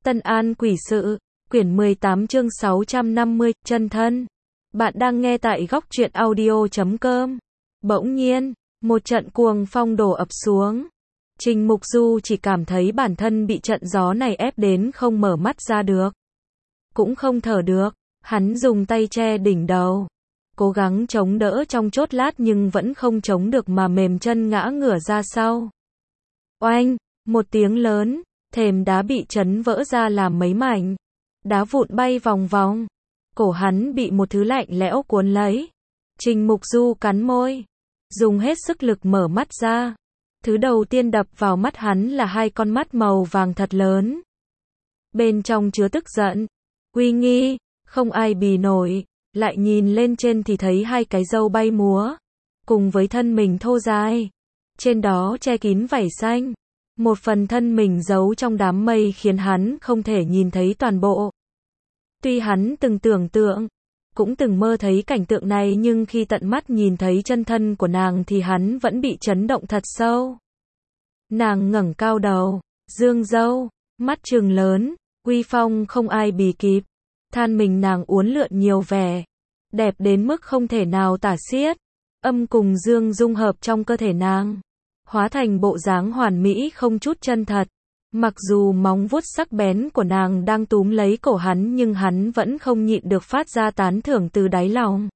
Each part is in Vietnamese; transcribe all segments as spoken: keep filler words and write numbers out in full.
Tân An Quỷ Sự, quyển mười tám chương sáu trăm năm mươi, chân thân. Bạn đang nghe tại góc truyện audio chấm com. Bỗng nhiên, một trận cuồng phong đổ ập xuống. Trình Mục Du chỉ cảm thấy bản thân bị trận gió này ép đến không mở mắt ra được. Cũng không thở được, hắn dùng tay che đỉnh đầu. Cố gắng chống đỡ trong chốt lát nhưng vẫn không chống được mà mềm chân ngã ngửa ra sau. Oanh, một tiếng lớn, thềm đá bị chấn vỡ ra làm mấy mảnh. Đá vụn bay vòng vòng. Cổ hắn bị một thứ lạnh lẽo cuốn lấy. Trình Mục Du cắn môi. Dùng hết sức lực mở mắt ra. Thứ đầu tiên đập vào mắt hắn là hai con mắt màu vàng thật lớn. Bên trong chứa tức giận, uy nghi, không ai bì nổi. Lại nhìn lên trên thì thấy hai cái râu bay múa. Cùng với thân mình thô dài. Trên đó che kín vảy xanh. Một phần thân mình giấu trong đám mây khiến hắn không thể nhìn thấy toàn bộ. Tuy hắn từng tưởng tượng, cũng từng mơ thấy cảnh tượng này nhưng khi tận mắt nhìn thấy chân thân của nàng thì hắn vẫn bị chấn động thật sâu. Nàng ngẩng cao đầu, dương râu, mắt trừng lớn, uy phong không ai bì kịp. Than mình nàng uốn lượn nhiều vẻ, đẹp đến mức không thể nào tả xiết. Âm cùng dương dung hợp trong cơ thể nàng, hóa thành bộ dáng hoàn mỹ không chút chân thật. Mặc dù móng vuốt sắc bén của nàng đang túm lấy cổ hắn nhưng hắn vẫn không nhịn được phát ra tán thưởng từ đáy lòng.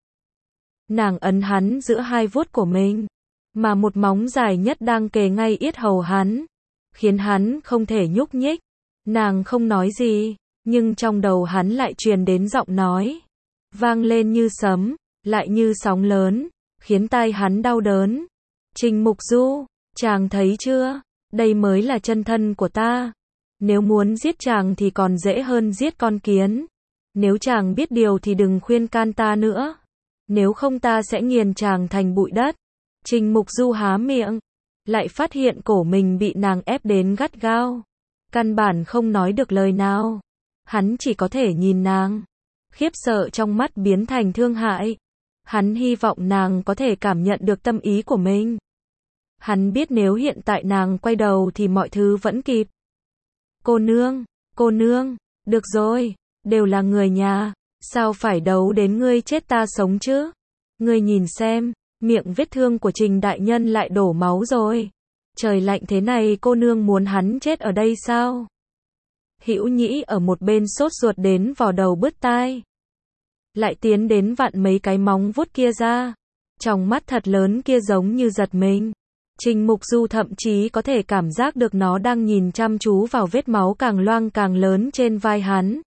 Nàng ấn hắn giữa hai vuốt của mình, mà một móng dài nhất đang kề ngay yết hầu hắn, khiến hắn không thể nhúc nhích. Nàng không nói gì, nhưng trong đầu hắn lại truyền đến giọng nói, vang lên như sấm, lại như sóng lớn, khiến tai hắn đau đớn. Trình Mục Du, chàng thấy chưa? Đây mới là chân thân của ta. Nếu muốn giết chàng thì còn dễ hơn giết con kiến. Nếu chàng biết điều thì đừng khuyên can ta nữa. Nếu không ta sẽ nghiền chàng thành bụi đất. Trình Mục Du há miệng, lại phát hiện cổ mình bị nàng ép đến gắt gao. Căn bản không nói được lời nào. Hắn chỉ có thể nhìn nàng. Khiếp sợ trong mắt biến thành thương hại. Hắn hy vọng nàng có thể cảm nhận được tâm ý của mình. Hắn biết nếu hiện tại nàng quay đầu thì mọi thứ vẫn kịp. Cô nương, cô nương, được rồi, đều là người nhà, sao phải đấu đến ngươi chết ta sống chứ? Ngươi nhìn xem, miệng vết thương của Trình đại nhân lại đổ máu rồi. Trời lạnh thế này cô nương muốn hắn chết ở đây sao? Hữu Nhĩ ở một bên sốt ruột đến vò đầu bứt tai. Lại tiến đến vặn mấy cái móng vuốt kia ra. Trong mắt thật lớn kia giống như giật mình. Trình Mục Du thậm chí có thể cảm giác được nó đang nhìn chăm chú vào vết máu càng loang càng lớn trên vai hắn.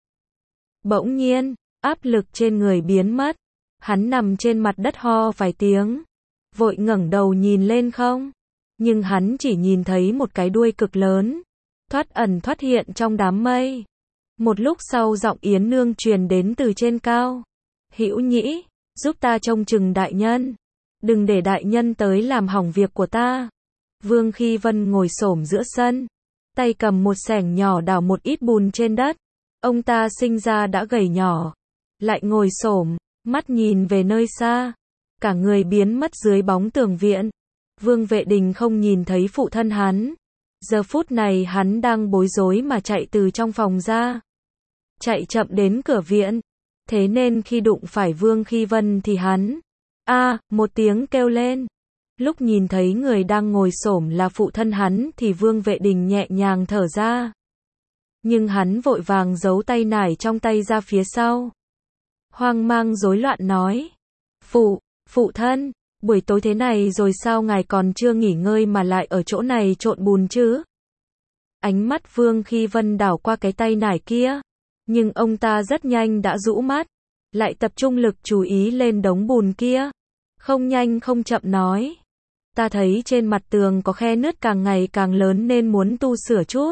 Bỗng nhiên, áp lực trên người biến mất. Hắn nằm trên mặt đất ho vài tiếng. Vội ngẩng đầu nhìn lên không. Nhưng hắn chỉ nhìn thấy một cái đuôi cực lớn. Thoát ẩn thoát hiện trong đám mây. Một lúc sau giọng Yến Nương truyền đến từ trên cao. Hữu Nhĩ, giúp ta trông chừng đại nhân. Đừng để đại nhân tới làm hỏng việc của ta. Vương Khi Vân ngồi xổm giữa sân, tay cầm một xẻng nhỏ đào một ít bùn trên đất. Ông ta sinh ra đã gầy nhỏ, lại ngồi xổm, mắt nhìn về nơi xa, cả người biến mất dưới bóng tường viện. Vương Vệ Đình không nhìn thấy phụ thân hắn. Giờ phút này hắn đang bối rối mà chạy từ trong phòng ra. Chạy chậm đến cửa viện, thế nên khi đụng phải Vương Khi Vân thì hắn a à, một tiếng kêu lên. Lúc nhìn thấy người đang ngồi xổm là phụ thân hắn thì Vương Vệ Đình nhẹ nhàng thở ra. Nhưng hắn vội vàng giấu tay nải trong tay ra phía sau. Hoang mang rối loạn nói. Phụ, phụ thân, buổi tối thế này rồi sao ngài còn chưa nghỉ ngơi mà lại ở chỗ này trộn bùn chứ? Ánh mắt Vương Khi Vân đảo qua cái tay nải kia. Nhưng ông ta rất nhanh đã rũ mắt. Lại tập trung lực chú ý lên đống bùn kia. Không nhanh không chậm nói. Ta thấy trên mặt tường có khe nứt càng ngày càng lớn nên muốn tu sửa chút.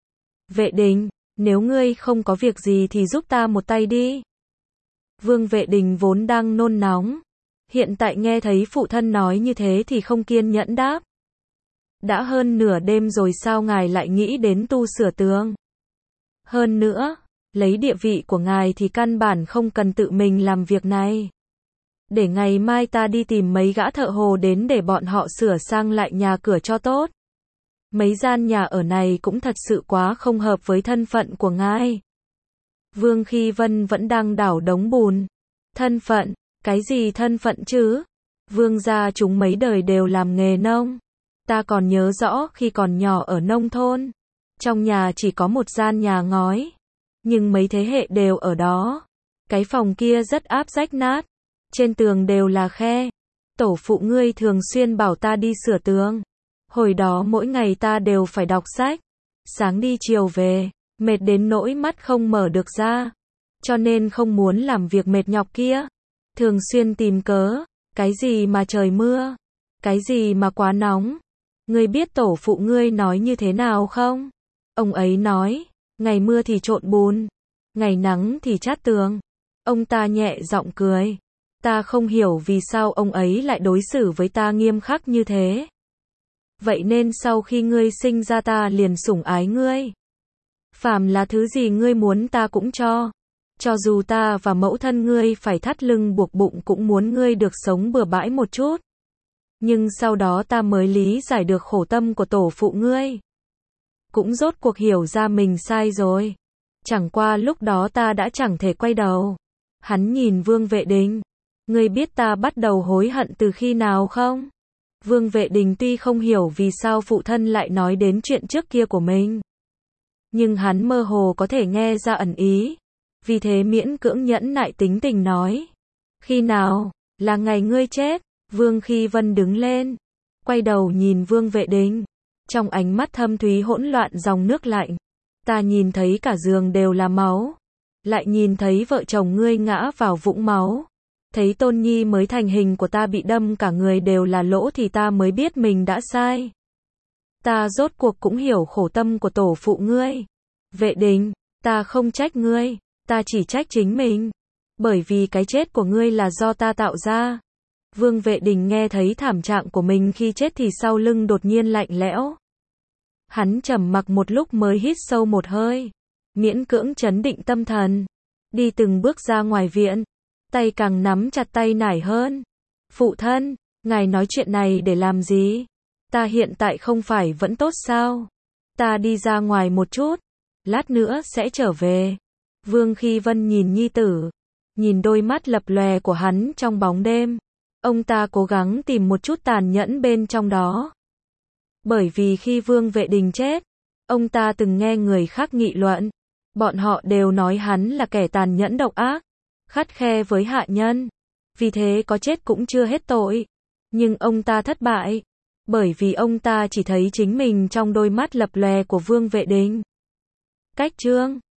Vệ Đình, nếu ngươi không có việc gì thì giúp ta một tay đi. Vương Vệ Đình vốn đang nôn nóng. Hiện tại nghe thấy phụ thân nói như thế thì không kiên nhẫn đáp. Đã hơn nửa đêm rồi sao ngài lại nghĩ đến tu sửa tường? Hơn nữa, lấy địa vị của ngài thì căn bản không cần tự mình làm việc này. Để ngày mai ta đi tìm mấy gã thợ hồ đến để bọn họ sửa sang lại nhà cửa cho tốt. Mấy gian nhà ở này cũng thật sự quá không hợp với thân phận của ngài. Vương Khi Vân vẫn đang đảo đống bùn. Thân phận, cái gì thân phận chứ? Vương gia chúng mấy đời đều làm nghề nông. Ta còn nhớ rõ khi còn nhỏ ở nông thôn. Trong nhà chỉ có một gian nhà ngói. Nhưng mấy thế hệ đều ở đó. Cái phòng kia rất áp rách nát. Trên tường đều là khe. Tổ phụ ngươi thường xuyên bảo ta đi sửa tường. Hồi đó mỗi ngày ta đều phải đọc sách. Sáng đi chiều về, mệt đến nỗi mắt không mở được ra. Cho nên không muốn làm việc mệt nhọc kia. Thường xuyên tìm cớ. Cái gì mà trời mưa? Cái gì mà quá nóng? Ngươi biết tổ phụ ngươi nói như thế nào không? Ông ấy nói, ngày mưa thì trộn bùn, ngày nắng thì chát tường. Ông ta nhẹ giọng cười. Ta không hiểu vì sao ông ấy lại đối xử với ta nghiêm khắc như thế. Vậy nên sau khi ngươi sinh ra ta liền sủng ái ngươi. Phàm là thứ gì ngươi muốn ta cũng cho. Cho dù ta và mẫu thân ngươi phải thắt lưng buộc bụng cũng muốn ngươi được sống bừa bãi một chút. Nhưng sau đó ta mới lý giải được khổ tâm của tổ phụ ngươi. Cũng rốt cuộc hiểu ra mình sai rồi. Chẳng qua lúc đó ta đã chẳng thể quay đầu. Hắn nhìn Vương Vệ Đình. Ngươi biết ta bắt đầu hối hận từ khi nào không? Vương Vệ Đình tuy không hiểu vì sao phụ thân lại nói đến chuyện trước kia của mình. Nhưng hắn mơ hồ có thể nghe ra ẩn ý. Vì thế miễn cưỡng nhẫn nại tính tình nói. Khi nào? Là ngày ngươi chết. Vương Khi Vân đứng lên. Quay đầu nhìn Vương Vệ Đình. Trong ánh mắt thâm thúy hỗn loạn dòng nước lạnh. Ta nhìn thấy cả giường đều là máu. Lại nhìn thấy vợ chồng ngươi ngã vào vũng máu. Thấy Tôn Nhi mới thành hình của ta bị đâm cả người đều là lỗ thì ta mới biết mình đã sai. Ta rốt cuộc cũng hiểu khổ tâm của tổ phụ ngươi. Vệ Đình, ta không trách ngươi, ta chỉ trách chính mình. Bởi vì cái chết của ngươi là do ta tạo ra. Vương Vệ Đình nghe thấy thảm trạng của mình khi chết thì sau lưng đột nhiên lạnh lẽo. Hắn trầm mặc một lúc mới hít sâu một hơi. Miễn cưỡng trấn định tâm thần. Đi từng bước ra ngoài viện. Tay càng nắm chặt tay nải hơn. Phụ thân, ngài nói chuyện này để làm gì? Ta hiện tại không phải vẫn tốt sao? Ta đi ra ngoài một chút. Lát nữa sẽ trở về. Vương Khi Vân nhìn nhi tử. Nhìn đôi mắt lập lòe của hắn trong bóng đêm. Ông ta cố gắng tìm một chút tàn nhẫn bên trong đó. Bởi vì khi Vương Vệ Đình chết, ông ta từng nghe người khác nghị luận. Bọn họ đều nói hắn là kẻ tàn nhẫn độc ác, khắt khe với hạ nhân. Vì thế có chết cũng chưa hết tội. Nhưng ông ta thất bại. Bởi vì ông ta chỉ thấy chính mình trong đôi mắt lập lòe của Vương Vệ Đình. Cách chương